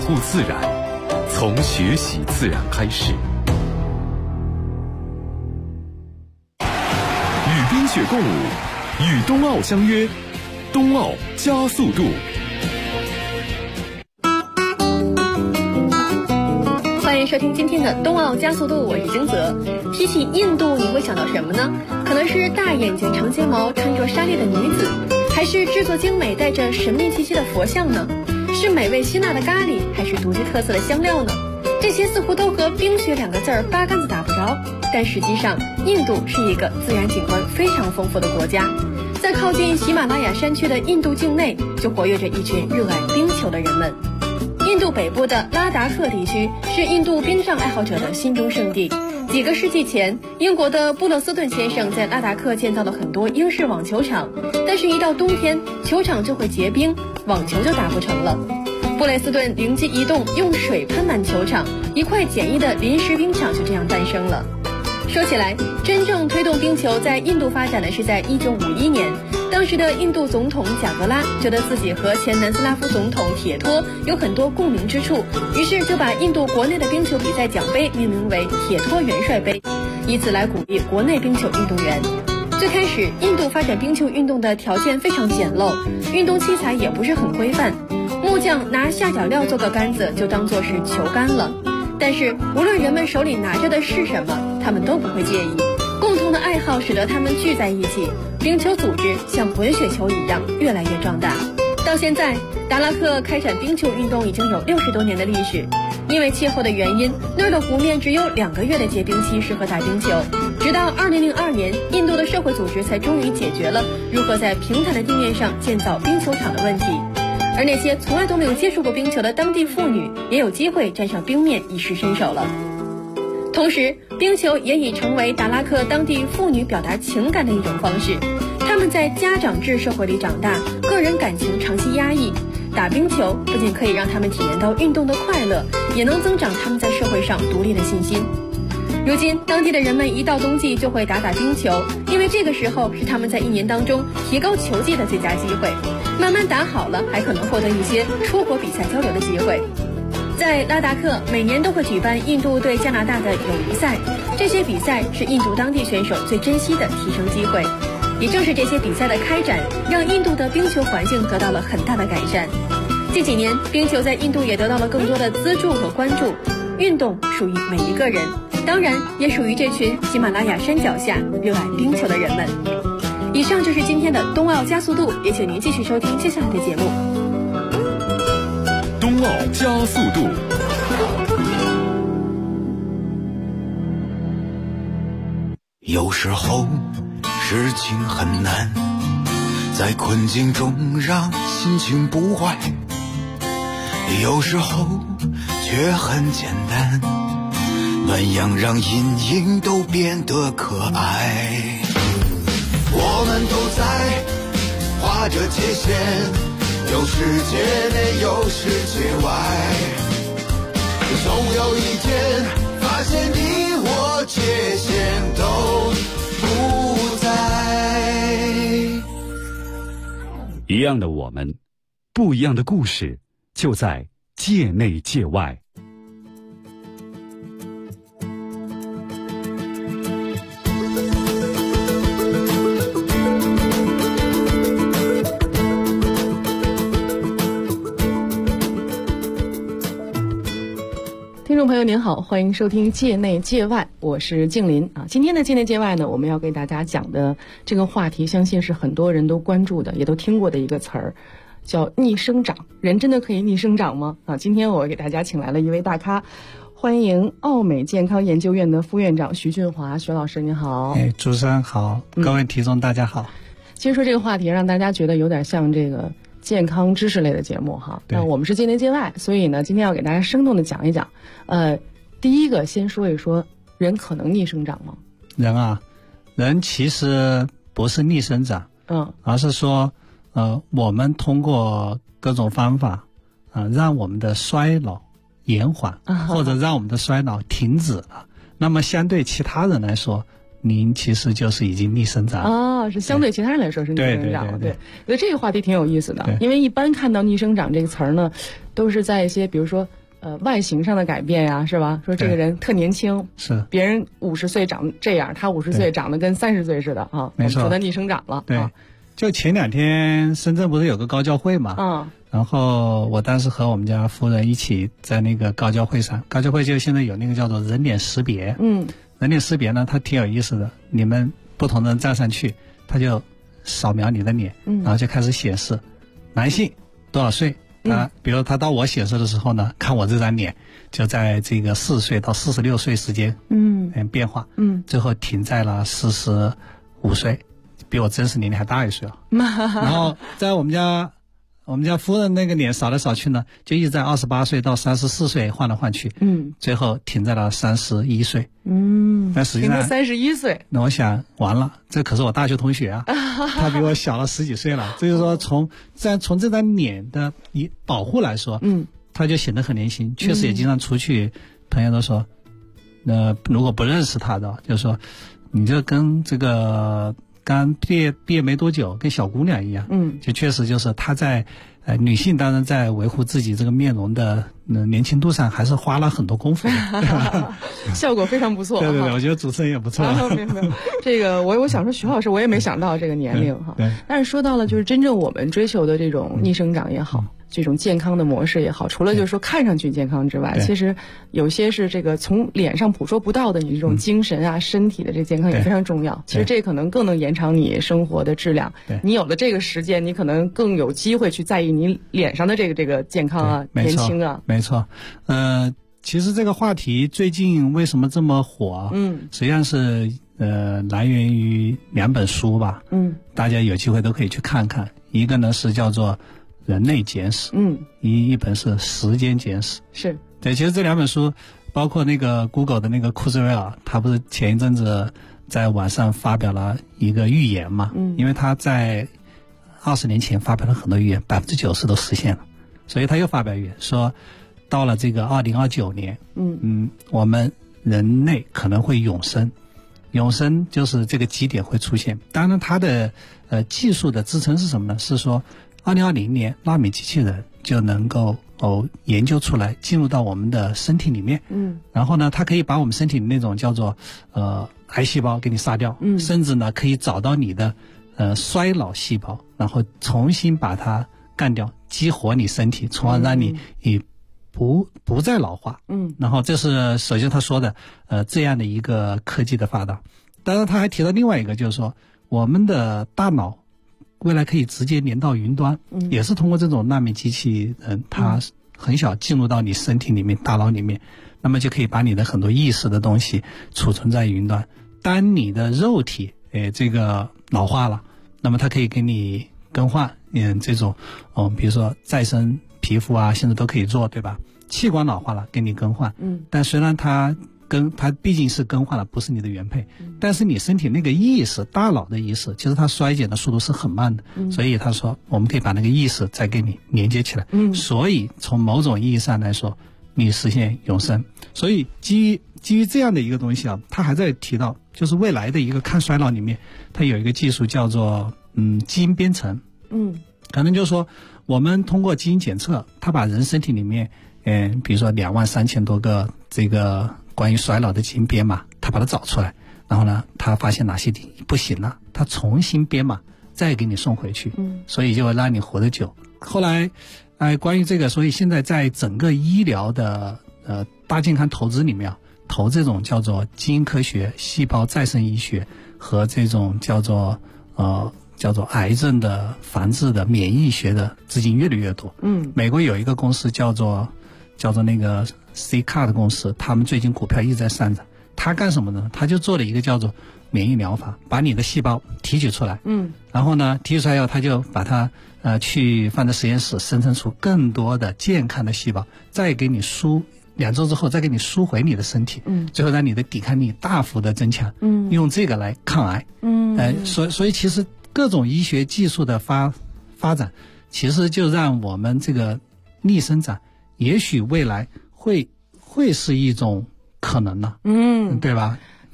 护自然，从学习自然开始。与冰雪共舞，与冬奥相约，冬奥加速度。 欢迎收听今天的冬奥加速度，我是金泽。提起印度，你会想到什么呢？可能是大眼睛、长睫毛、穿着纱丽的女子，还是制作精美、带着神秘气息的佛像呢？是美味辛辣的咖喱，还是独具特色的香料呢？这些似乎都和冰雪两个字儿八竿子打不着。但实际上，印度是一个自然景观非常丰富的国家。在靠近喜马拉雅山区的印度境内，就活跃着一群热爱冰球的人们。印度北部的拉达克地区是印度冰上爱好者的心中圣地。几个世纪前，英国的布勒斯顿先生在拉达克建造了很多英式网球场，但是一到冬天，球场就会结冰，网球就打不成了。布雷斯顿灵机一动，用水喷满球场，一块简易的临时冰场就这样诞生了。说起来，真正推动冰球在印度发展的是在1951年，当时的印度总统贾格拉觉得自己和前南斯拉夫总统铁托有很多共鸣之处，于是就把印度国内的冰球比赛奖杯命名为铁托元帅杯，以此来鼓励国内冰球运动员。最开始，印度发展冰球运动的条件非常简陋，运动器材也不是很规范，木匠拿下脚料做个杆子就当作是球杆了。但是无论人们手里拿着的是什么，他们都不会介意。共同的爱好使得他们聚在一起，冰球组织像滚雪球一样越来越壮大。到现在，达拉克开展冰球运动已经有60多年的历史。因为气候的原因，那儿的湖面只有2个月的结冰期适合打冰球。直到2002年，印度的社会组织才终于解决了如何在平坦的地面上建造冰球场的问题。而那些从来都没有接触过冰球的当地妇女也有机会站上冰面一试身手了。同时，冰球也已成为达拉克当地妇女表达情感的一种方式。她们在家长制社会里长大，个人感情长期压抑，打冰球不仅可以让她们体验到运动的快乐，也能增长她们在社会上独立的信心。如今，当地的人们一到冬季就会打冰球，因为这个时候是他们在一年当中提高球技的最佳机会。慢慢打好了，还可能获得一些出国比赛交流的机会。在拉达克，每年都会举办印度对加拿大的友谊赛，这些比赛是印度当地选手最珍惜的提升机会。也正是这些比赛的开展，让印度的冰球环境得到了很大的改善。近几年，冰球在印度也得到了更多的资助和关注。运动属于每一个人，当然也属于这群喜马拉雅山脚下热爱冰球的人们。以上就是今天的冬奥加速度，也请您继续收听接下来的节目。 冬奥加速度。 有时候事情很难，在困境中让心情不坏，有时候却很简单，暖阳让阴影都变得可爱。我们都在画着界限，有世界内有世界外，总有一天发现你我界限都不在。 一样的我们，不一样的故事，就在界内界外。 听众朋友您好，欢迎收听界内界外，我是静林啊。今天的界内界外呢，我们要给大家讲的这个话题，相信是很多人都关注的，也都听过的一个词儿，叫逆生长。人真的可以逆生长吗？啊，今天我给大家请来了一位大咖，欢迎奥美健康研究院的副院长徐俊华，徐老师您好。 主持人好，各位听众大家好。 其实说这个话题让大家觉得有点像这个健康知识类的节目哈，那我们是界内界外，所以呢，今天要给大家生动的讲一讲。第一个先说一说，人可能逆生长吗？ 人其实不是逆生长，而是说，我们通过各种方法，让我们的衰老延缓，或者让我们的衰老停止了。那么相对其他人来说，您其实就是已经逆生长。 是相对其他人来说是逆生长。对，所以这个话题挺有意思的，因为一般看到逆生长这个词儿呢，都是在一些比如说外形上的改变呀，是吧？说这个人特年轻， 是别人50岁长这样，他50岁长得跟30岁似的啊， 没错， 说他逆生长了。 对，就前2天深圳不是有个高教会嘛？然后我当时和我们家夫人一起在那个高教会上，高教会就现在有那个叫做人脸识别，人脸识别呢，它挺有意思的，你们不同的人站上去，它就扫描你的脸，然后就开始显示男性多少岁。比如他到我显示的时候呢，看我这张脸就在这个40岁到46岁之间，变化，最后停在了45岁，比我真实年龄还大1岁了。然后在我们家夫人那个脸扫来扫去呢，就一直在28岁到34岁换来换去，最后停在了31岁。那实际上停在31岁， 那我想完了，这可是我大学同学啊，他比我小了10几岁了。所以说从这张脸的保护来说，他就显得很年轻。确实也经常出去，朋友都说，如果不认识他的，就是说，你就跟这个刚毕业没多久，跟小姑娘一样，就确实就是她在女性当然在维护自己这个面容的年轻度上还是花了很多功夫的效果非常不错。 对，我觉得主持人也不错。 没有，这个我想说徐老师，我也没想到这个年龄哈。但是说到了就是真正我们追求的这种逆生长也好，这种健康的模式也好，除了就是说看上去健康之外，其实有些是这个从脸上捕捉不到的，你这种精神啊、身体的这健康也非常重要。其实这可能更能延长你生活的质量。你有了这个时间，你可能更有机会去在意你脸上的这个健康啊、年轻啊。 没错，其实这个话题最近为什么这么火？实际上是来源于2本书吧。大家有机会都可以去看看。一个呢是叫做《人类简史》，一本是《时间简史》。 是对，其实这2本书，包括那个 Google 的那个库兹韦尔，他不是前一阵子在网上发表了一个预言嘛？因为他在20年前发表了很多预言，90%都实现了，所以他又发表预言说，到了这个2029年，我们人类可能会永生。永生就是这个基点会出现。当然它的技术的支撑是什么呢？是说2020年纳米机器人就能够研究出来进入到我们的身体里面，然后呢它可以把我们身体的那种叫做癌细胞给你杀掉，甚至呢可以找到你的衰老细胞，然后重新把它干掉，激活你身体，从而让你不再老化。然后这是首先他说的这样的一个科技的发达。当然他还提到另外一个，就是说我们的大脑未来可以直接连到云端，也是通过这种纳米机器人，它很小进入到你身体里面、大脑里面，那么就可以把你的很多意识的东西储存在云端。当你的肉体这个老化了，那么它可以给你更换这种比如说再生皮肤啊，现在都可以做，对吧？器官老化了给你更换，但虽然它毕竟是更换了，不是你的原配，但是你身体那个意识、大脑的意识，其实它衰减的速度是很慢的，所以他说我们可以把那个意识再给你连接起来，所以从某种意义上来说，你实现永生。所以基于这样的一个东西啊，他还在提到，就是未来的一个抗衰老里面，它有一个技术叫做基因编程，可能就是说我们通过基因检测，它把人身体里面比如说23000多个这个关于衰老的基因编码，他把它找出来，然后呢他发现哪些不行了，他重新编码再给你送回去，所以就让你活得久。后来关于这个，所以现在在整个医疗的大健康投资里面投这种叫做基因科学、细胞再生医学和这种叫做癌症的防治的免疫学的资金越来越多。美国有一个公司叫做那个 C-CAR 的公司，他们最近股票一直在上涨。他干什么呢？他就做了一个叫做免疫疗法，把你的细胞提取出来，然后呢提取出来以后，他就把它去放在实验室生成出更多的健康的细胞，再给你2周之后再给你输回你的身体，最后让你的抵抗力大幅的增强，用这个来抗癌。所以其实各种医学技术的发展，其实就让我们这个逆生长也许未来会是一种可能了，对吧？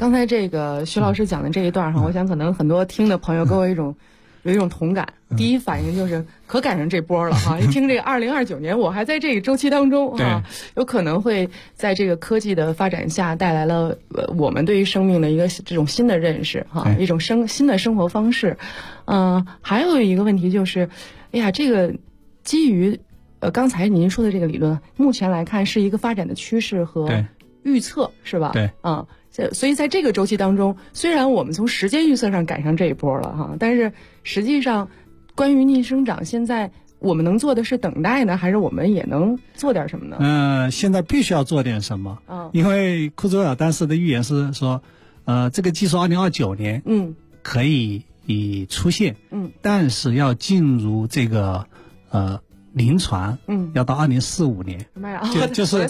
刚才这个徐老师讲的这一段哈，我想可能很多听的朋友跟我有一种同感。第一反应就是可赶上这波了哈！一听这个2029年，我还在这个周期当中哈，有可能会在这个科技的发展下带来了我们对于生命的一个这种新的认识哈，一种新的生活方式。还有一个问题就是，哎呀，这个基于刚才您说的这个理论，目前来看是一个发展的趋势和预测，是吧？ 对， 所以在这个周期当中，虽然我们从时间预测上赶上这一波了哈，但是实际上关于逆生长，现在我们能做的是等待呢，还是我们也能做点什么呢？ 现在必须要做点什么。因为库兹韦尔当时的预言是说，这个技术2029年可以出现，但是要进入这个临床，要到2045年，就是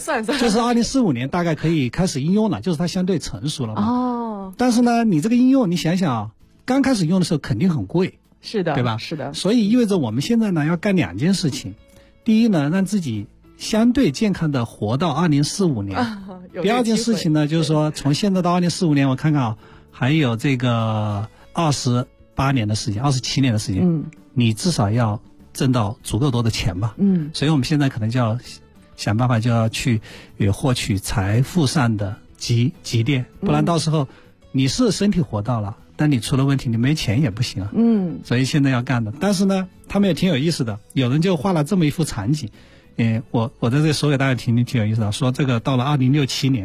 2045年大概可以开始应用了，就是它相对成熟了嘛。但是呢，你这个应用，你想想，刚开始用的时候肯定很贵，是的，对吧？是的。所以意味着我们现在呢要干2件事情，第一呢，让自己相对健康的活到2045年。第二件事情呢，就是说从现在到2045年，我看看还有这个28年的时间，27年的时间，你至少要挣到足够多的钱吧。所以我们现在可能就要想办法，就要去获取财富上的积淀，不然到时候你是身体活到了，但你出了问题，你没钱也不行啊。所以现在要干的。但是呢，他们也挺有意思的，有人就画了这么一幅场景，我在这里说给大家听，挺有意思的。说这个到了2067年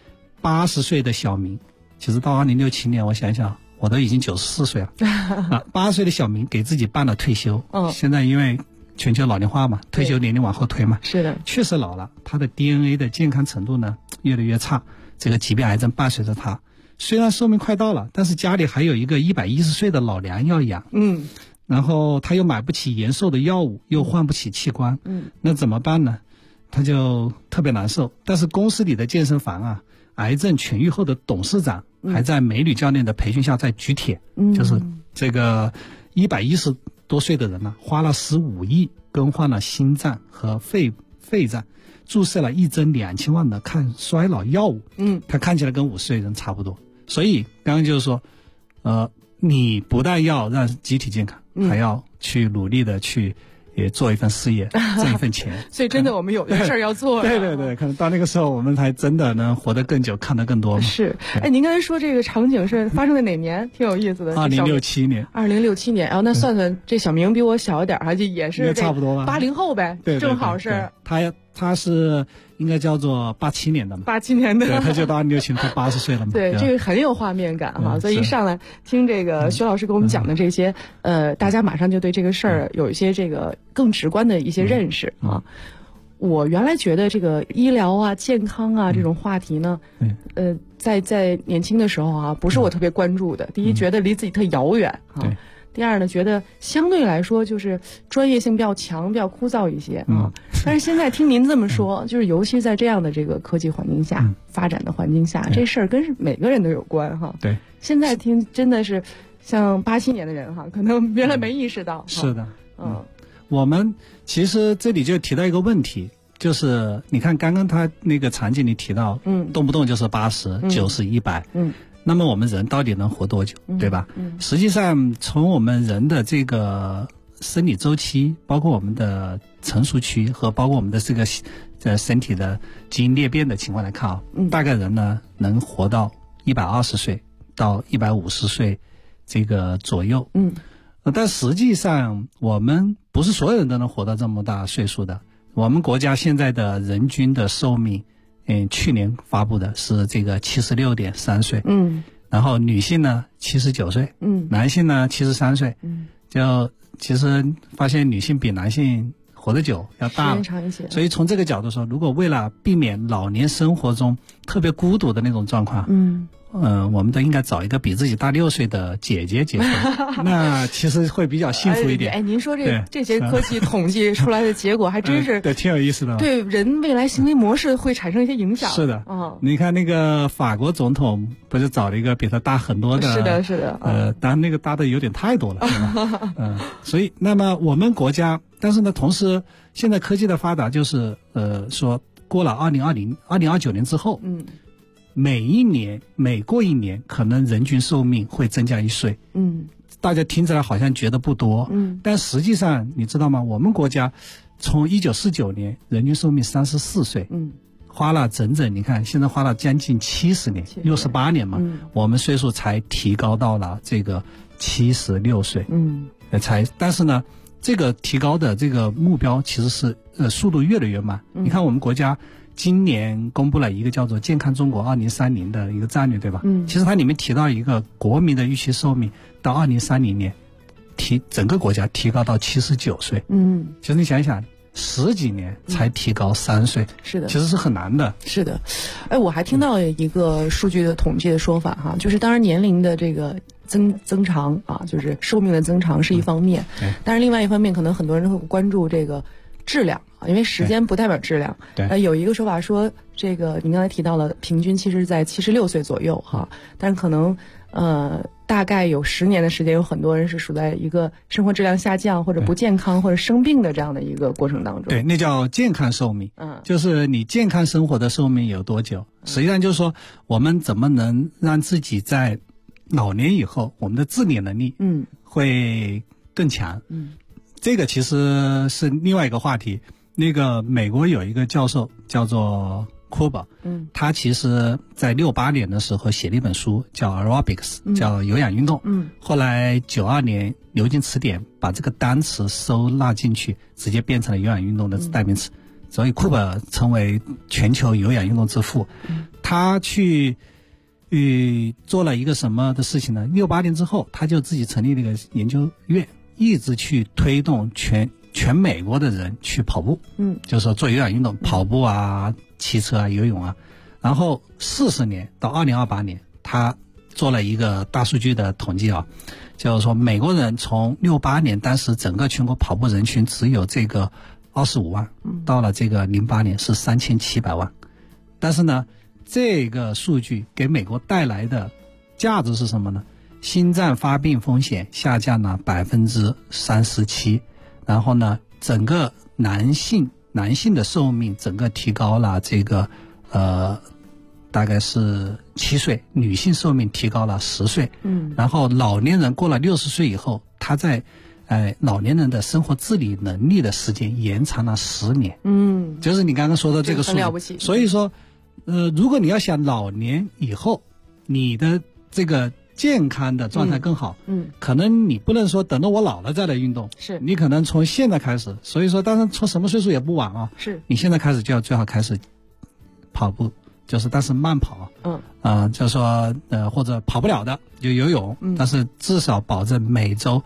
，80岁的小明，其实到2067年，我想想，我都已经94岁了80岁的小明给自己办了退休。现在因为全球老龄化嘛，退休年龄往后推嘛，是的，确实老了，他的 DNA 的健康程度呢越来越差，这个疾病癌症伴随着他。虽然寿命快到了，但是家里还有一个110岁的老娘要养，然后他又买不起延寿的药物，又换不起器官，那怎么办呢？他就特别难受。但是公司里的健身房癌症痊愈后的董事长还在美女教练的培训下在举铁，就是这个110多岁的人呢，花了15亿更换了心脏和肺脏，注射了1针2000万的抗衰老药物，他看起来跟50岁人差不多。所以刚刚就是说，你不但要让机体健康，还要去努力的去也做一份事业，挣一份钱。 所以真的我们有的事儿要做。 对，可能到那个时候我们才真的能活得更久，看得更多嘛。是。 您刚才说这个场景是发生在哪年？挺有意思的。 2067年。2067 年，那算算这小明比我小一点，就也是差不多吧 ，80后呗。对，正好是。 他是应该叫做87年的嘛 ，87年的， 对，他就到2067年，他80岁了嘛。 对，这个很有画面感哈，所以一上来听这个徐老师给我们讲的这些，大家马上就对这个事儿有一些这个更直观的一些认识啊。我原来觉得这个医疗健康这种话题呢，在年轻的时候不是我特别关注的。第一，觉得离自己特遥远第二呢，觉得相对来说就是专业性比较强，比较枯燥一些但是现在听您这么说，就是尤其在这样的这个科技环境下、发展的环境下，这事儿跟每个人都有关对， 现在听真的是像87年的人可能原来没意识到。 是的，我们其实这里就提到一个问题，就是你看刚刚他那个场景里提到，动不动就是80、90、100，那么我们人到底能活多久，对吧？实际上从我们人的这个生理周期，包括我们的成熟期和包括我们的这个身体的基因裂变的情况来看大概人呢能活到120岁到150岁这个左右。但实际上我们不是所有人都能活到这么大岁数的。我们国家现在的人均的寿命去年发布的是这个76.3岁，然后女性呢79岁，男性呢73岁，就其实发现女性比男性活得久，要大了，长一些。所以从这个角度说，如果为了避免老年生活中特别孤独的那种状况，我们都应该找一个比自己大6岁的姐姐结婚，那其实会比较幸福一点。 您说这些科技统计出来的结果还真是对，挺有意思的， 对人未来行为模式会产生一些影响。 是的，你看那个法国总统不是找了一个比他大很多的，是的，当然那个大的有点太多了，是吧？所以那么我们国家，但是呢，同时现在科技的发达，就是说过了2029年之后， 每过一年可能人均寿命会增加1岁。大家听起来好像觉得不多，但实际上你知道吗？我们国家从1949年人均寿命34岁，花了整整你看现在花了将近70年，68年嘛，我们岁数才提高到了这个76岁，但是呢，这个提高的这个目标其实是速度越来越慢。你看我们国家今年公布了一个叫做健康中国2030的一个战略，对吧？其实它里面提到一个国民的预期寿命到2030年整个国家提高到79岁。其实你想想10几年才提高3岁， 是的， 其实是很难的。 是的，我还听到一个数据的统计的说法哈，就是当然年龄的这个增长啊，就是寿命的增长是一方面，但是另外一方面可能很多人会关注这个质量啊，因为时间不代表质量。有一个说法说，这个您刚才提到了，平均其实是在76岁左右哈，但是可能大概有10年的时间，有很多人是处在一个生活质量下降或者不健康或者生病的这样的一个过程当中。 对，那叫健康寿命。就是你健康生活的寿命有多久？实际上就是说，我们怎么能让自己在老年以后，我们的自理能力会更强。这个其实是另外一个话题。那个美国有一个教授叫做库伯，他其实在68年的时候写了一本书叫 Aerobics，叫有氧运动。后来92年牛津词典把这个单词收纳进去，直接变成了有氧运动的代名词。所以库伯成为全球有氧运动之父。他去做了一个什么的事情呢？68年之后，他就自己成立了一个研究院，一直去推动全美国的人去跑步，就是说做有氧运动，跑步啊、骑车啊、游泳啊。然后40年到2028年，他做了一个大数据的统计啊，就是说美国人从68年当时整个全国跑步人群只有这个25万，到了这个08年是3700万。但是呢，这个数据给美国带来的价值是什么呢？心脏发病风险下降了37%，然后呢，整个男性的寿命整个提高了这个大概是7岁，女性寿命提高了10岁。然后老年人过了60岁以后，他在老年人的生活自理能力的时间延长了10年。就是你刚刚说的这个数据， 很了不起。 所以说如果你要想老年以后你的这个健康的状态更好，可能你不能说等到我老了再来运动， 是你可能从现在开始。所以说当然从什么岁数也不晚啊， 是你现在开始就要最好开始跑步，就是但是慢跑，就是说或者跑不了的就游泳，但是至少保证每周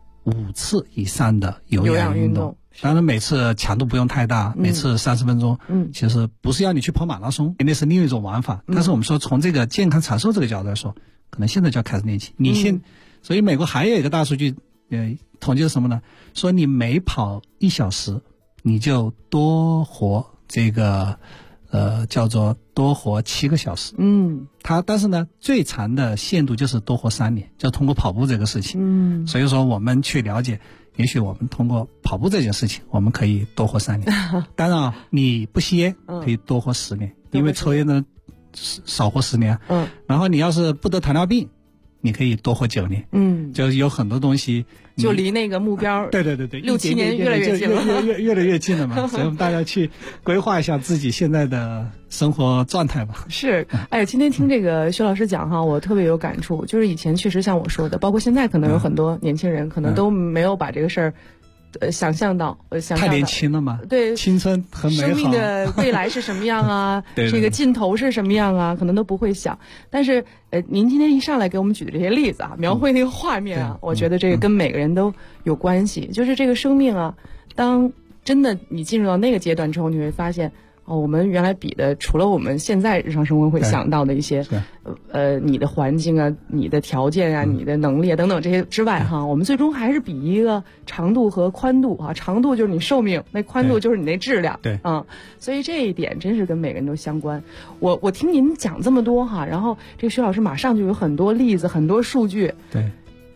5次以上的有氧运动。当然每次强度不用太大，每次30分钟。其实不是要你去跑马拉松，那是另一种玩法。但是我们说从这个健康长寿这个角度来说，可能现在就要开始练起。所以美国还有一个大数据统计是什么呢？说你每跑1小时，你就多活这个叫做多活7个小时。但是呢，最长的限度就是多活3年，就通过跑步这个事情。所以说我们去了解，也许我们通过跑步这件事情，我们可以多活3年。当然你不吸烟可以多活10年，因为抽烟的少活10年。然后你要是不得糖尿病，你可以多活9年。就有很多东西就离那个目标对 6-7年越来越近了， 越来越近了嘛。所以我们大家去规划一下自己现在的生活状态吧。 是，今天听这个薛老师讲哈，我特别有感触。就是以前确实像我说的，包括现在可能有很多年轻人可能都没有把这个事儿想象到太年轻了嘛， 对， 青春很美好， 生命的未来是什么样啊？这个尽头是什么样啊？可能都不会想。但是您今天一上来给我们举的这些例子啊，描绘那个画面啊，我觉得这个跟每个人都有关系。就是这个生命啊，当真的你进入到那个阶段之后，你会发现我们原来比的，除了我们现在日常生活会想到的一些你的环境啊、你的条件啊、你的能力啊等等这些之外哈，我们最终还是比一个长度和宽度啊。长度就是你寿命，那宽度就是你那质量。所以这一点真是跟每个人都相关。我听您讲这么多哈，然后这个薛老师马上就有很多例子、很多数据。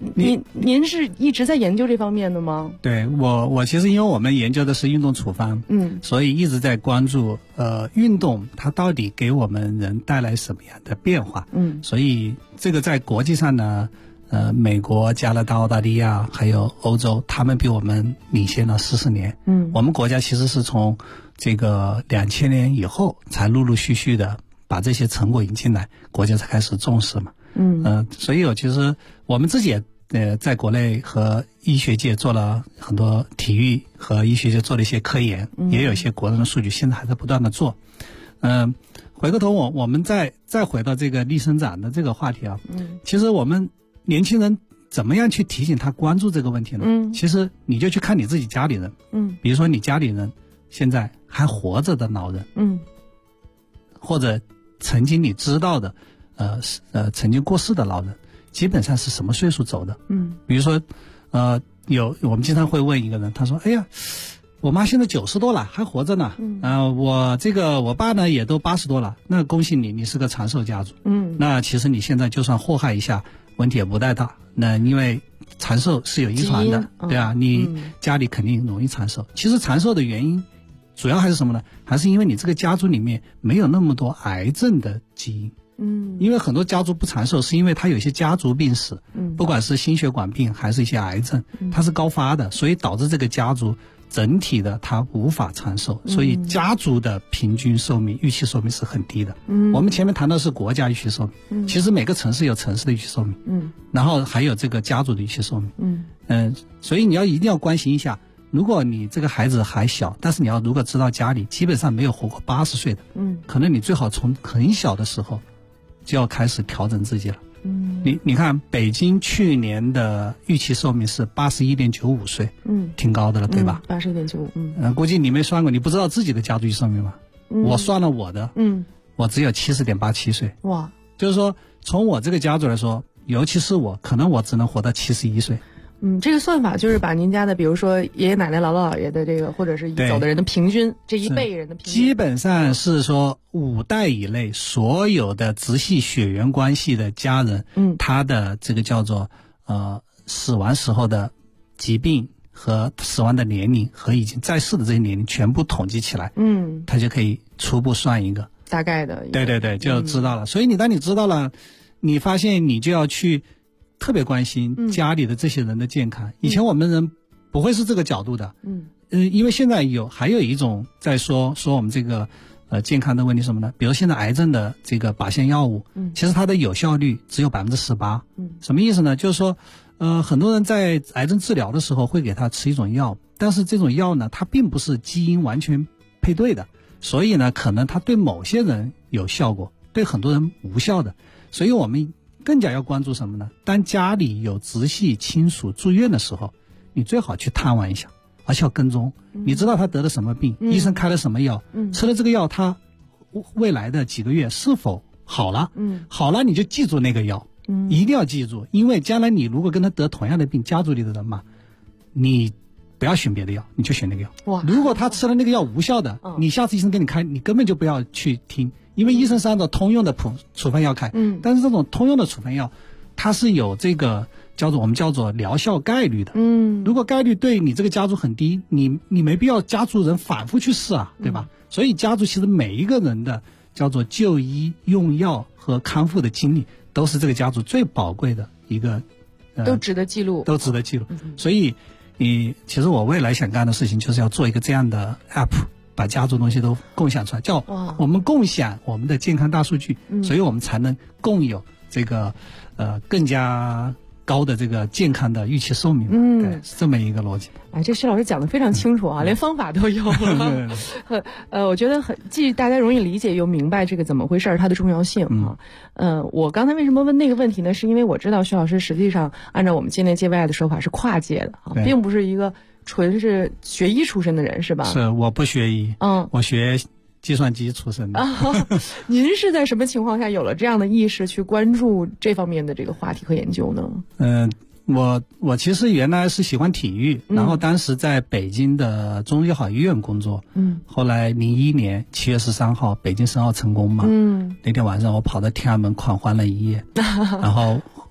您是一直在研究这方面的吗？ 对，我其实因为我们研究的是运动处方，所以一直在关注运动它到底给我们人带来什么样的变化，所以这个在国际上呢，美国、加拿大、澳大利亚还有欧洲，他们比我们领先了40年，我们国家其实是从这个2000年以后才陆陆续续的把这些成果引进来，国家才开始重视嘛。所以其实我们自己也在国内和医学界做了很多体育和医学界做了一些科研，也有一些国人的数据，现在还在不断的做。回过头我们再回到这个逆生长的这个话题啊，其实我们年轻人怎么样去提醒他关注这个问题呢？其实你就去看你自己家里人，比如说你家里人现在还活着的老人，或者曾经你知道的，曾经过世的老人，基本上是什么岁数走的？比如说，我们经常会问一个人，他说：“哎呀，我妈现在90多了，还活着呢。我爸呢也都80多了，那恭喜你，你是个长寿家族。那其实你现在就算祸害一下，问题也不太大。那因为长寿是有遗传的，对啊，你家里肯定容易长寿。其实长寿的原因。”主要还是什么呢？还是因为你这个家族里面没有那么多癌症的基因。因为很多家族不长寿，是因为它有一些家族病史，不管是心血管病还是一些癌症，它是高发的，所以导致这个家族整体的它无法长寿，所以家族的平均寿命、预期寿命是很低的。我们前面谈的是国家预期寿命，其实每个城市有城市的预期寿命，然后还有这个家族的预期寿命。所以你一定要关心一下。如果你这个孩子还小，但是你如果知道家里基本上没有活过80岁的，可能你最好从很小的时候就要开始调整自己了。你看北京去年的预期寿命是81.95岁，挺高的了，对吧？81.95，估计你没算过，你不知道自己的家族预期寿命吗？我算了我的，我只有70.87岁。哇，就是说从我这个家族来说，尤其是我，可能我只能活到71岁。 这个算法就是把您家的，比如说爷爷奶奶、姥姥姥爷的这个，或者是已走的人的平均，这一辈人的平均， 基本上是说5代以内所有的直系血缘关系的家人，他的这个叫做死亡时候的疾病和死亡的年龄和已经在世的这些年龄全部统计起来，他就可以初步算一个大概的， 对，就知道了。所以当你知道了，你发现你就要去。特别关心家里的这些人的健康，以前我们人不会是这个角度的，因为现在还有一种在说我们这个健康的问题什么呢？比如现在癌症的这个靶向药物，其实它的有效率只有18%，什么意思呢？就是说，很多人在癌症治疗的时候会给他吃一种药，但是这种药呢，它并不是基因完全配对的，所以呢，可能它对某些人有效果，对很多人无效的，所以我们。更加要关注什么呢？当家里有直系亲属住院的时候，你最好去探望一下，而且要跟踪。你知道他得了什么病，医生开了什么药，吃了这个药，他未来的几个月是否好了？好了你就记住那个药，一定要记住，因为将来你如果跟他得同样的病，家族里的人嘛，你不要选别的药，你就选那个药。如果他吃了那个药无效的，你下次医生给你开，你根本就不要去听。因为医生是按照通用的处方药开，但是这种通用的处方药，它是有这个我们叫做疗效概率的。如果概率对你这个家族很低，你没必要家族人反复去试啊，对吧？所以家族其实每一个人的叫做就医、用药和康复的经历，都是这个家族最宝贵的一个， 都值得记录， 所以其实我未来想干的事情就是要做一个这样的 app。把家族东西都共享出来，叫我们共享我们的健康大数据，所以我们才能共有这个更加高的这个健康的预期寿命。对，是这么一个逻辑。 这徐老师讲得非常清楚啊，连方法都有了。我觉得既大家容易理解又明白这个怎么回事，它的重要性啊。我刚才为什么问那个问题呢？是因为我知道徐老师实际上按照我们界内界外的说法是跨界的啊，并不是一个。纯是学医出身的人是吧？ 是，我不学医，我学计算机出身的。 您是在什么情况下有了这样的意识去关注这方面的这个话题和研究呢？ 我其实原来是喜欢体育，然后当时在北京的中日友好医院工作，后来01年7月13号北京申奥成功嘛，那天晚上我跑到天安门狂欢了一夜，然后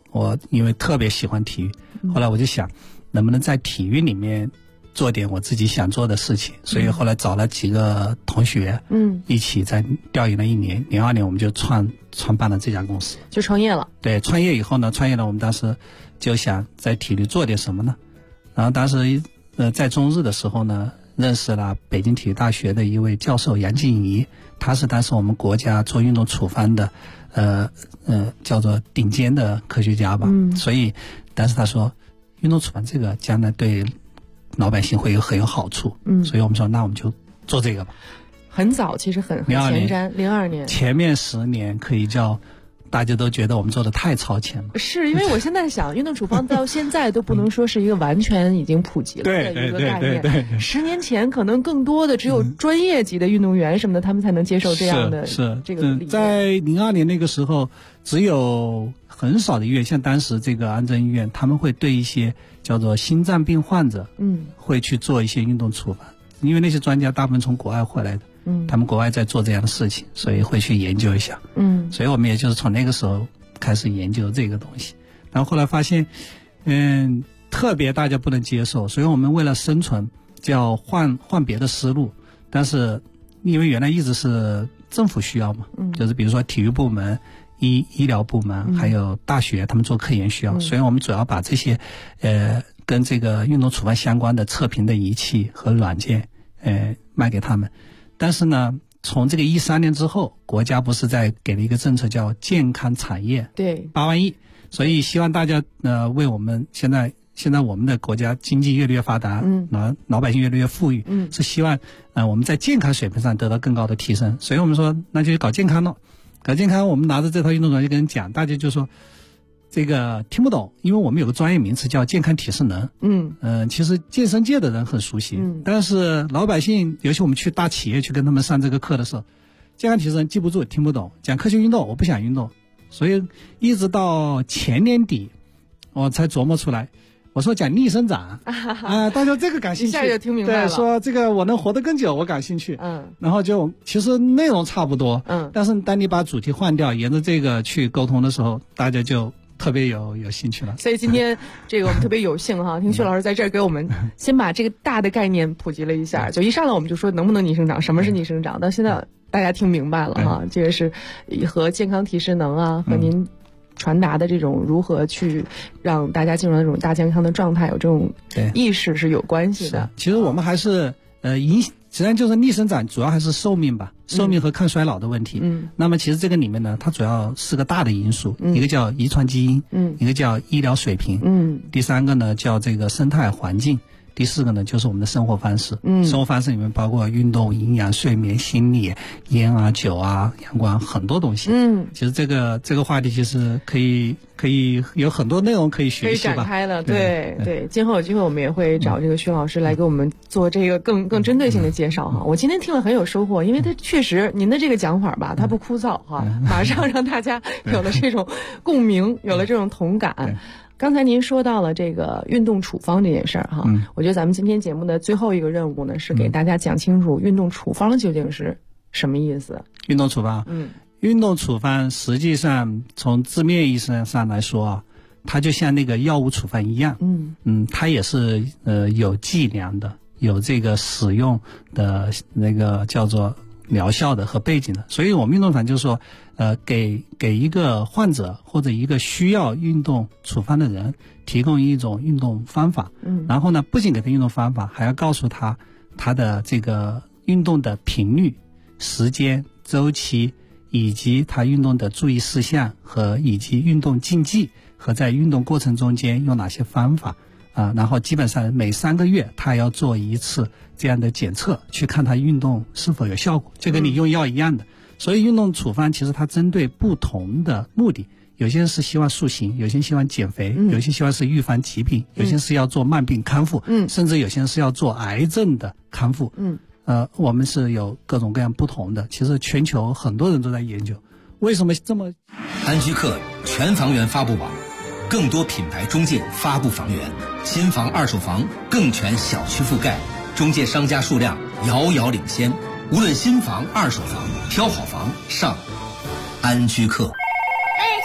我因为特别喜欢体育，后来我就想能不能在体育里面做点我自己想做的事情，所以后来找了几个同学，一起在调研了1年，02年我们就创办了这家公司， 就创业了。 对，创业了我们当时就想在体育做点什么呢？然后当时在中日的时候呢，认识了北京体育大学的一位教授杨静怡，他是当时我们国家做运动处方的叫做顶尖的科学家吧，所以但是他说运动处方这个将来对老百姓会很有好处，所以我们说那我们就做这个吧。 很早，其实很前瞻，02年， 前面10年可以叫大家都觉得我们做的太超前了。 是因为我现在想，运动处方到现在都不能说是一个完全已经普及了的一个概念。 对 10年前可能更多的只有专业级的运动员什么的，他们才能接受这样的这个理念。 在02年那个时候，只有很少的医院，像当时这个安贞医院，他们会对一些叫做心脏病患者，会去做一些运动处方，因为那些专家大部分从国外回来的。他们国外在做这样的事情，所以会去研究一下。所以我们也就是从那个时候开始研究这个东西，然后后来发现，特别大家不能接受，所以我们为了生存，就要换别的思路。但是因为原来一直是政府需要嘛，就是比如说体育部门、医疗部门，还有大学他们做科研需要，所以我们主要把这些跟这个运动处方相关的测评的仪器和软件卖给他们。但是呢，从这个13年之后，国家不是在给了一个政策叫健康产业，对，8万亿，所以希望大家为我们现在我们的国家经济越来越发达，老百姓越来越富裕，是希望我们在健康水平上得到更高的提升，所以我们说那就搞健康了，搞健康，我们拿着这套运动软件跟人讲，大家就说这个听不懂，因为我们有个专业名词叫健康体适能。其实健身界的人很熟悉，但是老百姓，尤其我们去大企业去跟他们上这个课的时候，健康体适能记不住，听不懂。讲科学运动，我不想运动，所以一直到前年底，我才琢磨出来。我说讲逆生长大家这个感兴趣， 一下就听明白了。 对，说这个我能活得更久，我感兴趣。然后就其实内容差不多，但是当你把主题换掉，沿着这个去沟通的时候，大家就特别有兴趣了。 所以今天这个我们特别有幸哈，听薛老师在这儿给我们先把这个大的概念普及了一下。就一上来我们就说能不能逆生长，什么是逆生长，到现在大家听明白了哈。这个是和健康体适能啊，和您传达的这种如何去让大家进入到这种大健康的状态，有这种意识是有关系的。 其实我们还是实际上就是逆生长主要还是寿命吧，寿命和抗衰老的问题。那么其实这个里面呢，它主要4个大的因素，一个叫遗传基因，一个叫医疗水平，第3个呢叫这个生态环境，第4个呢就是我们的生活方式。生活方式里面包括运动、营养、睡眠、心理、烟啊、酒啊、阳光，很多东西。其实这个话题其实可以有很多内容可以学习吧， 可以展开了。对，今后有机会我们也会找这个薛老师来给我们做这个更针对性的介绍哈。我今天听了很有收获，因为他确实您的这个讲法吧，它不枯燥哈，马上让大家有了这种共鸣，有了这种同感。刚才您说到了这个运动处方这件事儿哈，我觉得咱们今天节目的最后一个任务呢，是给大家讲清楚运动处方究竟是什么意思。 运动处方，运动处方实际上从字面意义上来说啊，它就像那个药物处方一样，它也是有剂量的，有这个使用的那个叫做疗效的和背景的。所以我们运动处方就是说给一个患者或者一个需要运动处方的人提供一种运动方法，然后呢不仅给他运动方法，还要告诉他的这个运动的频率、时间、周期，以及他运动的注意事项以及运动禁忌和在运动过程中间用哪些方法然后基本上每3个月他要做一次这样的检测，去看他运动是否有效果，就跟你用药一样的。所以运动处方其实它针对不同的目的，有些人是希望塑形，有些人希望减肥，有些希望是预防疾病，有些是要做慢病康复，甚至有些人是要做癌症的康复。我们是有各种各样不同的，其实全球很多人都在研究。为什么这么？ 安居客全房源发布网，更多品牌中介发布房源，新房二手房更全小区覆盖，中介商家数量遥遥领先。无论新房二手房，挑好房上安居客。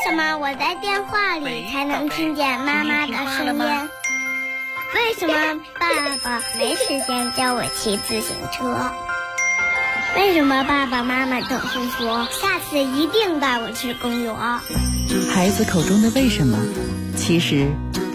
什么我在电话里才能听见妈妈的声音？为什么爸爸没时间教我骑自行车？为什么爸爸妈妈总是说下次一定带我去公园？ 孩子口中的为什么，其实